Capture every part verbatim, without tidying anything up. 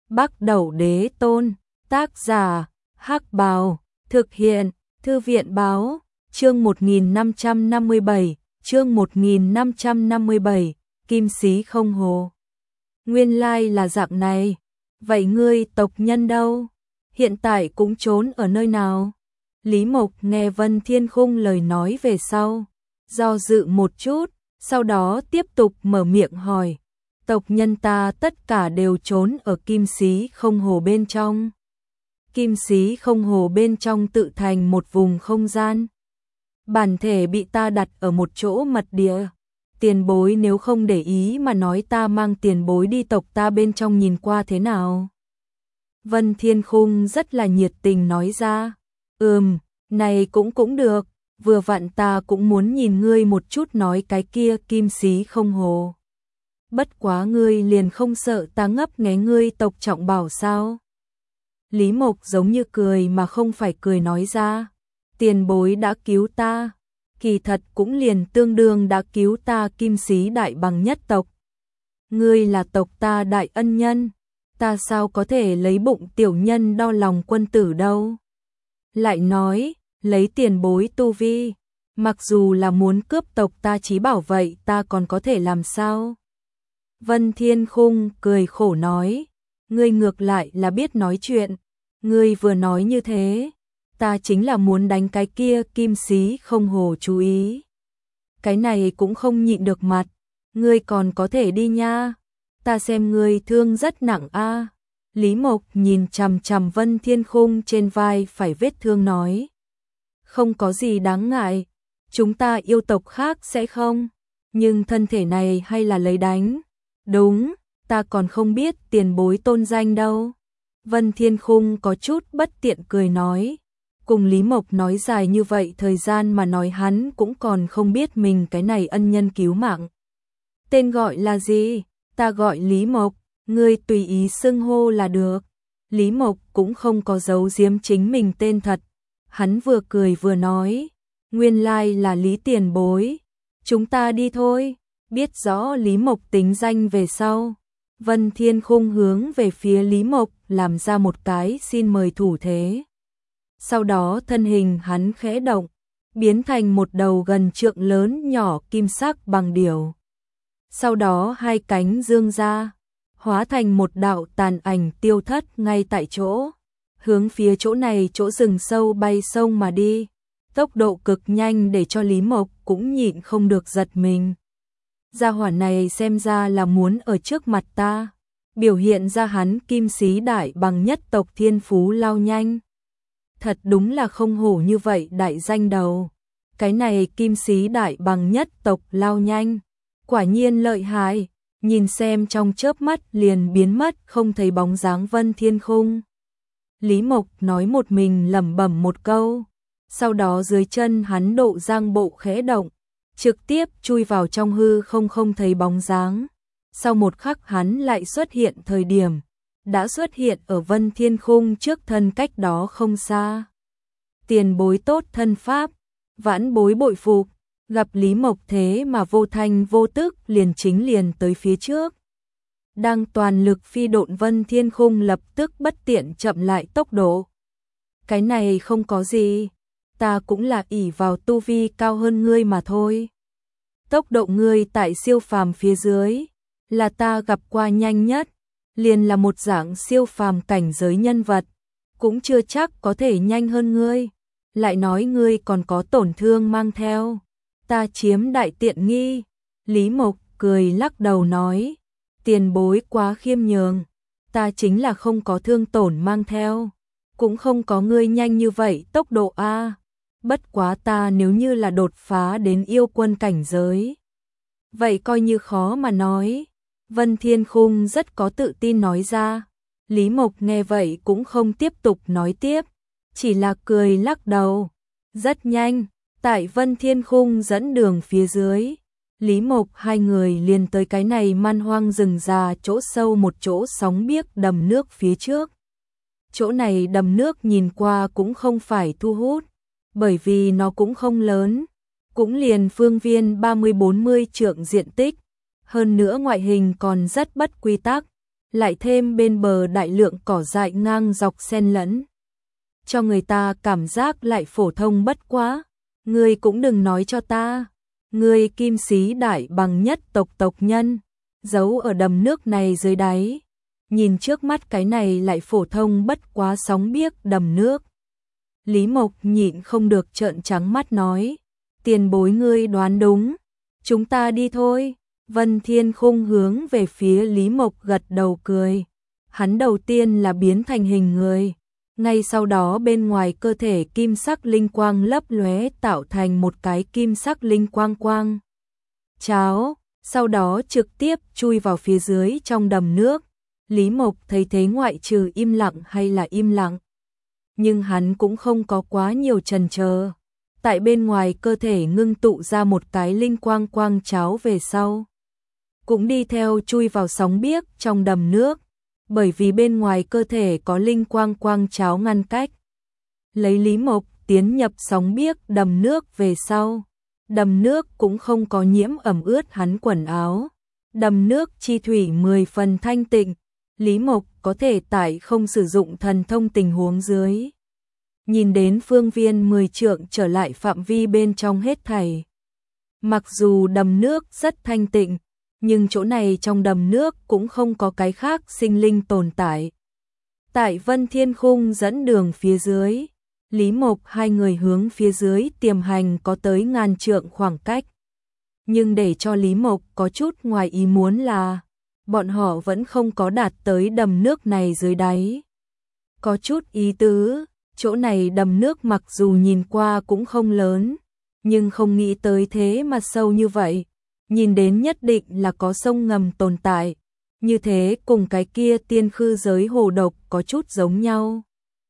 Bắc Đẩu Đế Tôn, tác giả, Hắc Bào, thực hiện, Thư viện báo, chương một nghìn năm trăm năm mươi bảy, chương một nghìn năm trăm năm mươi bảy, Kim Sĩ Không Hồ. Nguyên lai là dạng này, vậy ngươi tộc nhân đâu? Hiện tại cũng trốn ở nơi nào? Lý Mộc nghe Vân Thiên Khung lời nói về sau, do dự một chút, sau đó tiếp tục mở miệng hỏi. Tộc nhân ta tất cả đều trốn ở Kim Sĩ Không Hồ bên trong. Kim Sĩ Không Hồ bên trong tự thành một vùng không gian. Bản thể bị ta đặt ở một chỗ mật địa. Tiền bối nếu không để ý mà nói ta mang tiền bối đi tộc ta bên trong nhìn qua thế nào? Vân Thiên Khung rất là nhiệt tình nói ra. Ừm, này cũng cũng được, vừa vặn ta cũng muốn nhìn ngươi một chút nói cái kia Kim Sĩ Không Hồ. Bất quá ngươi liền không sợ ta ngấp nghé ngươi tộc trọng bảo sao? Lý Mộc giống như cười mà không phải cười nói ra. Tiền bối đã cứu ta, kỳ thật cũng liền tương đương đã cứu ta Kim Sĩ đại bằng nhất tộc. Ngươi là tộc ta đại ân nhân, ta sao có thể lấy bụng tiểu nhân đo lòng quân tử đâu. Lại nói, lấy tiền bối tu vi, mặc dù là muốn cướp tộc ta chí bảo vậy ta còn có thể làm sao? Vân Thiên Khung cười khổ nói, ngươi ngược lại là biết nói chuyện, ngươi vừa nói như thế, ta chính là muốn đánh cái kia Kim Sĩ Không Hồ chú ý. Cái này cũng không nhịn được mặt, ngươi còn có thể đi nha, ta xem ngươi thương rất nặng a. Lý Mộc nhìn chằm chằm Vân Thiên Khung trên vai phải vết thương nói, không có gì đáng ngại, chúng ta yêu tộc khác sẽ không, nhưng thân thể này hay là lấy đánh. Đúng, ta còn không biết tiền bối tôn danh đâu. Vân Thiên Khung có chút bất tiện cười nói. Cùng Lý Mộc nói dài như vậy thời gian mà nói hắn cũng còn không biết mình cái này ân nhân cứu mạng. Tên gọi là gì? Ta gọi Lý Mộc, ngươi tùy ý xưng hô là được. Lý Mộc cũng không có giấu giếm chính mình tên thật. Hắn vừa cười vừa nói. Nguyên lai là Lý tiền bối. Chúng ta đi thôi. Biết rõ Lý Mộc tính danh về sau, Vân Thiên Khung hướng về phía Lý Mộc làm ra một cái xin mời thủ thế. Sau đó thân hình hắn khẽ động, biến thành một đầu gần trượng lớn nhỏ kim sắc bằng điểu. Sau đó hai cánh dương ra, hóa thành một đạo tàn ảnh tiêu thất ngay tại chỗ, hướng phía chỗ này chỗ rừng sâu bay sông mà đi. Tốc độ cực nhanh để cho Lý Mộc cũng nhịn không được giật mình. Gia hỏa này xem ra là muốn ở trước mặt ta, biểu hiện ra hắn Kim Sĩ đại bằng nhất tộc thiên phú lao nhanh. Thật đúng là không hổ như vậy đại danh đầu. Cái này Kim Sĩ đại bằng nhất tộc lao nhanh, quả nhiên lợi hại, nhìn xem trong chớp mắt liền biến mất không thấy bóng dáng Vân Thiên Khung. Lý Mộc nói một mình lẩm bẩm một câu, sau đó dưới chân hắn độ giang bộ khẽ động, trực tiếp chui vào trong hư không không thấy bóng dáng. Sau một khắc hắn lại xuất hiện thời điểm, đã xuất hiện ở Vân Thiên Khung trước thân cách đó không xa. Tiền bối tốt thân pháp, vãn bối bội phục, gặp Lý Mộc thế mà vô thanh vô tức liền chính liền tới phía trước. Đang toàn lực phi độn Vân Thiên Khung lập tức bất tiện chậm lại tốc độ. Cái này không có gì. Ta cũng là ỷ vào tu vi cao hơn ngươi mà thôi. Tốc độ ngươi tại siêu phàm phía dưới, là ta gặp qua nhanh nhất, liền là một dạng siêu phàm cảnh giới nhân vật, cũng chưa chắc có thể nhanh hơn ngươi. Lại nói ngươi còn có tổn thương mang theo, ta chiếm đại tiện nghi. Lý Mộc cười lắc đầu nói, tiền bối quá khiêm nhường, ta chính là không có thương tổn mang theo, cũng không có ngươi nhanh như vậy tốc độ a. Bất quá ta nếu như là đột phá đến yêu quân cảnh giới, vậy coi như khó mà nói. Vân Thiên Khung rất có tự tin nói ra. Lý Mộc nghe vậy cũng không tiếp tục nói tiếp, chỉ là cười lắc đầu. Rất nhanh, tại Vân Thiên Khung dẫn đường phía dưới, Lý Mộc hai người liền tới cái này man hoang rừng già chỗ sâu một chỗ sóng biếc đầm nước phía trước. Chỗ này đầm nước nhìn qua cũng không phải thu hút, bởi vì nó cũng không lớn, cũng liền phương viên ba mươi bốn mươi trượng diện tích, hơn nữa ngoại hình còn rất bất quy tắc, lại thêm bên bờ đại lượng cỏ dại ngang dọc xen lẫn, cho người ta cảm giác lại phổ thông bất quá. Ngươi cũng đừng nói cho ta, ngươi Kim Sĩ Đại Bằng nhất tộc tộc nhân, giấu ở đầm nước này dưới đáy. Nhìn trước mắt cái này lại phổ thông bất quá sóng biếc đầm nước. Lý Mộc nhịn không được trợn trắng mắt nói, tiền bối ngươi đoán đúng, chúng ta đi thôi. Vân Thiên Khung hướng về phía Lý Mộc gật đầu cười. Hắn đầu tiên là biến thành hình người, ngay sau đó bên ngoài cơ thể kim sắc linh quang lấp lóe tạo thành một cái kim sắc linh quang quang cháo, sau đó trực tiếp chui vào phía dưới trong đầm nước. Lý Mộc thấy thế ngoại trừ im lặng hay là im lặng, nhưng hắn cũng không có quá nhiều chần chờ. Tại bên ngoài cơ thể ngưng tụ ra một cái linh quang quang cháo về sau, cũng đi theo chui vào sóng biếc trong đầm nước, bởi vì bên ngoài cơ thể có linh quang quang cháo ngăn cách. Lấy Lý Mộc tiến nhập sóng biếc đầm nước về sau, đầm nước cũng không có nhiễm ẩm ướt hắn quần áo. Đầm nước chi thủy mười phần thanh tịnh, Lý Mộc có thể tại không sử dụng thần thông tình huống dưới, nhìn đến phương viên mười trượng trở lại phạm vi bên trong hết thảy. Mặc dù đầm nước rất thanh tịnh, nhưng chỗ này trong đầm nước cũng không có cái khác sinh linh tồn tại. Tại Vân Thiên Khung dẫn đường phía dưới, Lý Mộc hai người hướng phía dưới tiềm hành có tới ngàn trượng khoảng cách. Nhưng để cho Lý Mộc có chút ngoài ý muốn là, bọn họ vẫn không có đạt tới đầm nước này dưới đáy. Có chút ý tứ, chỗ này đầm nước mặc dù nhìn qua cũng không lớn, nhưng không nghĩ tới thế mà sâu như vậy. Nhìn đến nhất định là có sông ngầm tồn tại, như thế cùng cái kia tiên khư giới hồ độc có chút giống nhau.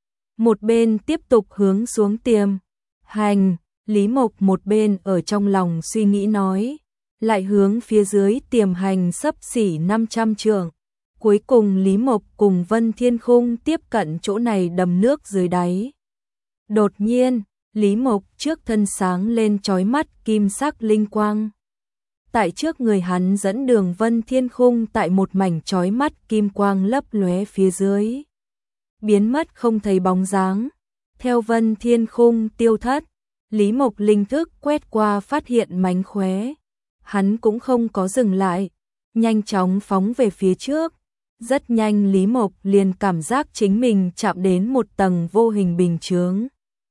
Một bên tiếp tục hướng xuống tiềm hành, Lý Mộc một bên ở trong lòng suy nghĩ nói, lại hướng phía dưới tiềm hành xấp xỉ năm trăm trượng. Cuối cùng Lý Mộc cùng Vân Thiên Khung tiếp cận chỗ này đầm nước dưới đáy. Đột nhiên, Lý Mộc trước thân sáng lên chói mắt kim sắc linh quang. Tại trước người hắn dẫn đường Vân Thiên Khung tại một mảnh chói mắt kim quang lấp lóe phía dưới, biến mất không thấy bóng dáng. Theo Vân Thiên Khung tiêu thất, Lý Mộc linh thức quét qua phát hiện mánh khóe. Hắn cũng không có dừng lại, nhanh chóng phóng về phía trước. Rất nhanh Lý Mộc liền cảm giác chính mình chạm đến một tầng vô hình bình chướng.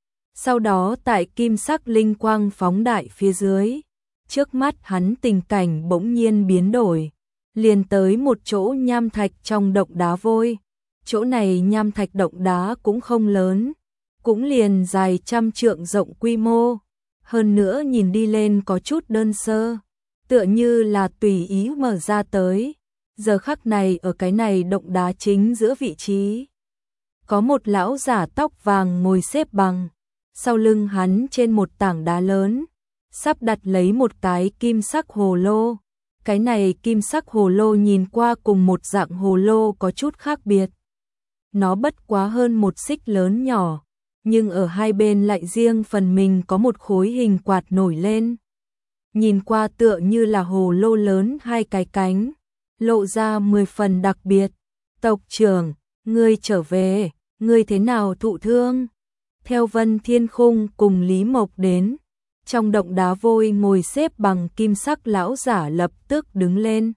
Sau đó tại kim sắc linh quang phóng đại phía dưới, trước mắt hắn tình cảnh bỗng nhiên biến đổi, liền tới một chỗ nham thạch trong động đá vôi. Chỗ này nham thạch động đá cũng không lớn, cũng liền dài trăm trượng rộng quy mô, hơn nữa nhìn đi lên có chút đơn sơ, tựa như là tùy ý mở ra tới. Giờ khắc này ở cái này động đá chính giữa vị trí, có một lão giả tóc vàng ngồi xếp bằng, sau lưng hắn trên một tảng đá lớn, sắp đặt lấy một cái kim sắc hồ lô. Cái này kim sắc hồ lô nhìn qua cùng một dạng hồ lô có chút khác biệt. Nó bất quá hơn một xích lớn nhỏ, nhưng ở hai bên lại riêng phần mình có một khối hình quạt nổi lên. Nhìn qua tựa như là hồ lô lớn hai cái cánh, lộ ra mười phần đặc biệt. Tộc trưởng, ngươi trở về, ngươi thế nào thụ thương? Theo Vân Thiên Khung cùng Lý Mộc đến, trong động đá vôi ngồi xếp bằng kim sắc lão giả lập tức đứng lên.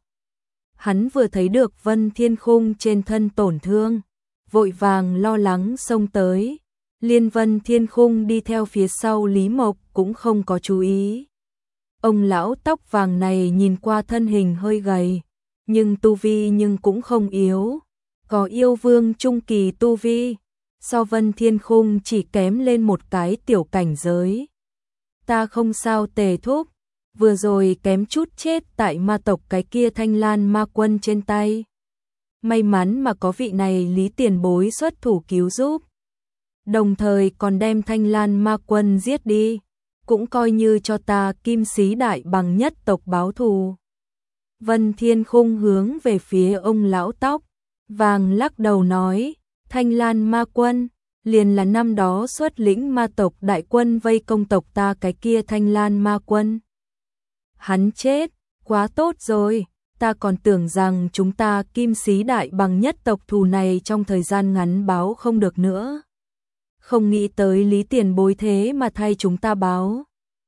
Hắn vừa thấy được Vân Thiên Khung trên thân tổn thương, vội vàng lo lắng xông tới. Liên Vân Thiên Khung đi theo phía sau Lý Mộc cũng không có chú ý. Ông lão tóc vàng này nhìn qua thân hình hơi gầy, nhưng tu vi nhưng cũng không yếu, có yêu vương trung kỳ tu vi, so Vân Thiên Khung chỉ kém lên một cái tiểu cảnh giới. Ta không sao Tề thúc, vừa rồi kém chút chết tại ma tộc cái kia Thanh Lan ma quân trên tay. May mắn mà có vị này Lý tiền bối xuất thủ cứu giúp, đồng thời còn đem Thanh Lan ma quân giết đi, cũng coi như cho ta Kim Sĩ Đại Bằng nhất tộc báo thù. Vân Thiên Khung hướng về phía ông lão tóc vàng lắc đầu nói, Thanh Lan ma quân liền là năm đó xuất lĩnh ma tộc đại quân vây công tộc ta cái kia Thanh Lan ma quân. Hắn chết, quá tốt rồi, ta còn tưởng rằng chúng ta Kim Sĩ Đại Bằng nhất tộc thù này trong thời gian ngắn báo không được nữa. Không nghĩ tới Lý tiền bối thế mà thay chúng ta báo.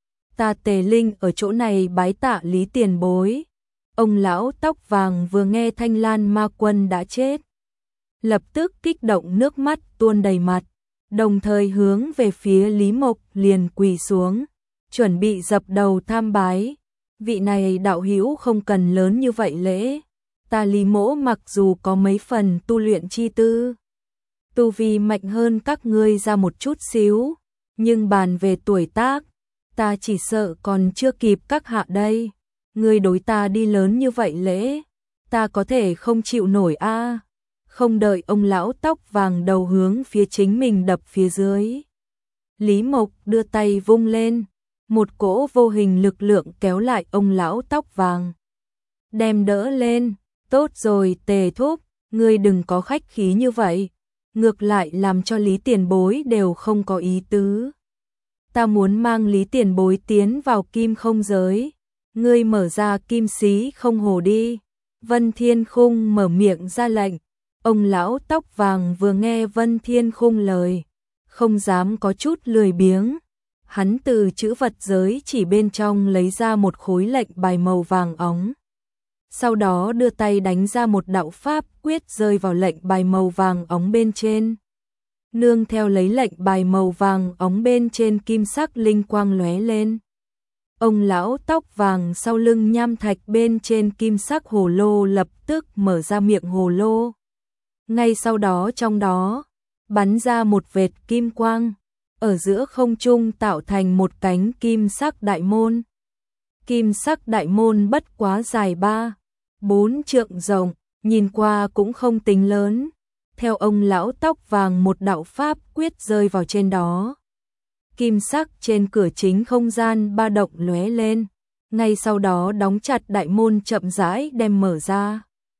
Ta Tề Linh ở chỗ này bái tạ Lý tiền bối. Ông lão tóc vàng vừa nghe Thanh Lan Ma Quân đã chết, lập tức kích động nước mắt tuôn đầy mặt, đồng thời hướng về phía Lý Mộc liền quỳ xuống, chuẩn bị dập đầu tham bái. Vị này đạo hữu không cần lớn như vậy lễ, ta Lý mỗ mặc dù có mấy phần tu luyện chi tư, tu vi mạnh hơn các ngươi ra một chút xíu, nhưng bàn về tuổi tác, ta chỉ sợ còn chưa kịp các hạ đây. Ngươi đối ta đi lớn như vậy lễ, ta có thể không chịu nổi a. À. Không đợi ông lão tóc vàng đầu hướng phía chính mình đập phía dưới, Lý Mộc đưa tay vung lên, một cỗ vô hình lực lượng kéo lại ông lão tóc vàng, đem đỡ lên. Tốt rồi Tề thúc, ngươi đừng có khách khí như vậy, ngược lại làm cho Lý tiền bối đều không có ý tứ. Ta muốn mang Lý tiền bối tiến vào kim không giới, ngươi mở ra kim xí không hồ đi. Vân Thiên Khung mở miệng ra lệnh. Ông lão tóc vàng vừa nghe Vân Thiên Khung lời, không dám có chút lười biếng. Hắn từ chữ vật giới chỉ bên trong lấy ra một khối lệnh bài màu vàng óng. Sau đó đưa tay đánh ra một đạo pháp quyết rơi vào lệnh bài màu vàng óng bên trên. Nương theo lấy lệnh bài màu vàng óng bên trên kim sắc linh quang lóe lên. Ông lão tóc vàng sau lưng nham thạch bên trên kim sắc hồ lô lập tức mở ra miệng hồ lô. Ngay sau đó trong đó, bắn ra một vệt kim quang, ở giữa không trung tạo thành một cánh kim sắc đại môn. Kim sắc đại môn bất quá dài ba, bốn trượng rộng, nhìn qua cũng không tính lớn. Theo ông lão tóc vàng một đạo pháp quyết rơi vào trên đó. Kim sắc trên cửa chính không gian ba động lóe lên, ngay sau đó đóng chặt đại môn chậm rãi đem mở ra.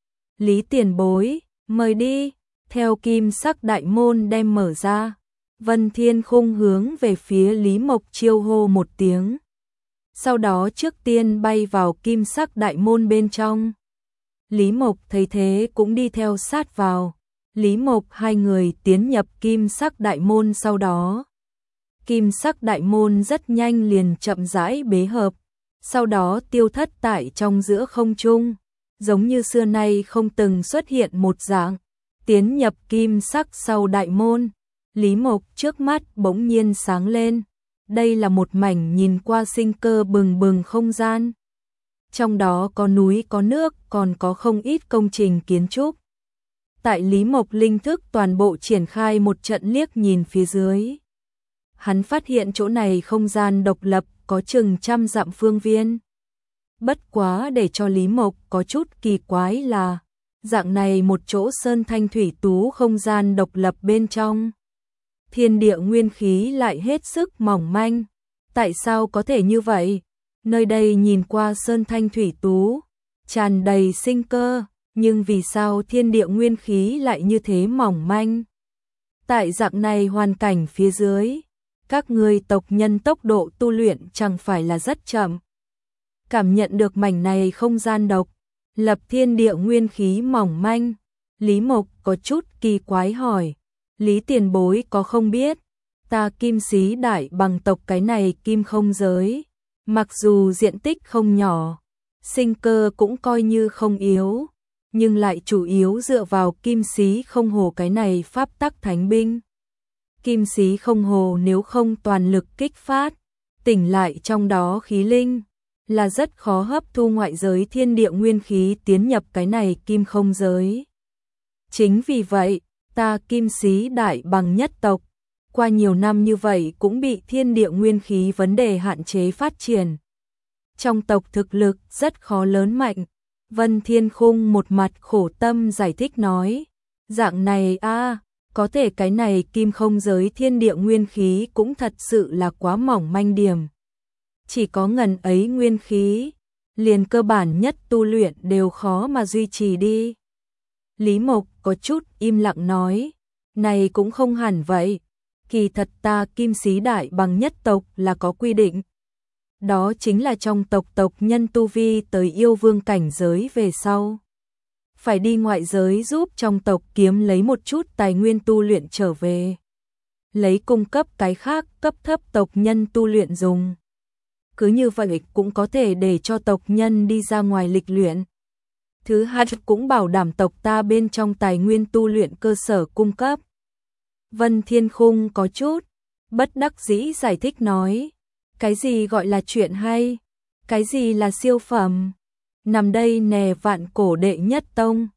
Lý tiền bối, mời đi. Theo kim sắc đại môn đem mở ra, Vân Thiên Khung hướng về phía Lý Mộc chiêu hô một tiếng. Sau đó trước tiên bay vào kim sắc đại môn bên trong. Lý Mộc thấy thế cũng đi theo sát vào. Lý Mộc hai người tiến nhập kim sắc đại môn, sau đó kim sắc đại môn rất nhanh liền chậm rãi bế hợp, sau đó tiêu thất tại trong giữa không trung, giống như xưa nay không từng xuất hiện một dạng. Tiến nhập kim sắc sau đại môn, Lý Mộc trước mắt bỗng nhiên sáng lên. Đây là một mảnh nhìn qua sinh cơ bừng bừng không gian. Trong đó có núi có nước, còn có không ít công trình kiến trúc. Tại Lý Mộc linh thức toàn bộ triển khai một trận liếc nhìn phía dưới. Hắn phát hiện chỗ này không gian độc lập có chừng trăm dặm phương viên. Bất quá để cho Lý Mộc có chút kỳ quái là, dạng này một chỗ sơn thanh thủy tú không gian độc lập bên trong, thiên địa nguyên khí lại hết sức mỏng manh. Tại sao có thể như vậy? Nơi đây nhìn qua sơn thanh thủy tú, tràn đầy sinh cơ, nhưng vì sao thiên địa nguyên khí lại như thế mỏng manh? Tại dạng này hoàn cảnh phía dưới, các ngươi tộc nhân tốc độ tu luyện chẳng phải là rất chậm. Cảm nhận được mảnh này không gian độc lập thiên địa nguyên khí mỏng manh, Lý Mộc có chút kỳ quái hỏi, Lý tiền bối có không biết, ta Kim Sĩ Đại Bằng tộc cái này kim không giới, mặc dù diện tích không nhỏ, sinh cơ cũng coi như không yếu, nhưng lại chủ yếu dựa vào Kim Sĩ không hồ cái này pháp tắc thánh binh. Kim Sĩ không hồ nếu không toàn lực kích phát, tỉnh lại trong đó khí linh, là rất khó hấp thu ngoại giới thiên địa nguyên khí tiến nhập cái này kim không giới. Chính vì vậy, ta Kim Sĩ Đại Bằng nhất tộc, qua nhiều năm như vậy cũng bị thiên địa nguyên khí vấn đề hạn chế phát triển. Trong tộc thực lực rất khó lớn mạnh. Vân Thiên Khung một mặt khổ tâm giải thích nói, dạng này a à, có thể cái này kim không giới thiên địa nguyên khí cũng thật sự là quá mỏng manh điểm. Chỉ có ngần ấy nguyên khí, liền cơ bản nhất tu luyện đều khó mà duy trì đi. Lý Mộc có chút im lặng nói, này cũng không hẳn vậy, kỳ thật ta Kim Sĩ Đại Bằng nhất tộc là có quy định. đó chính là trong tộc tộc nhân tu vi tới yêu vương cảnh giới về sau. Phải đi ngoại giới giúp trong tộc kiếm lấy một chút tài nguyên tu luyện trở về. Lấy cung cấp cái khác cấp thấp tộc nhân tu luyện dùng. Cứ như vậy cũng có thể để cho tộc nhân đi ra ngoài lịch luyện. Thứ hai cũng bảo đảm tộc ta bên trong tài nguyên tu luyện cơ sở cung cấp. Vân Thiên Khung có chút bất đắc dĩ giải thích nói. Cái gì gọi là chuyện hay? Cái gì là siêu phẩm? Nằm đây nè vạn cổ đệ nhất tông.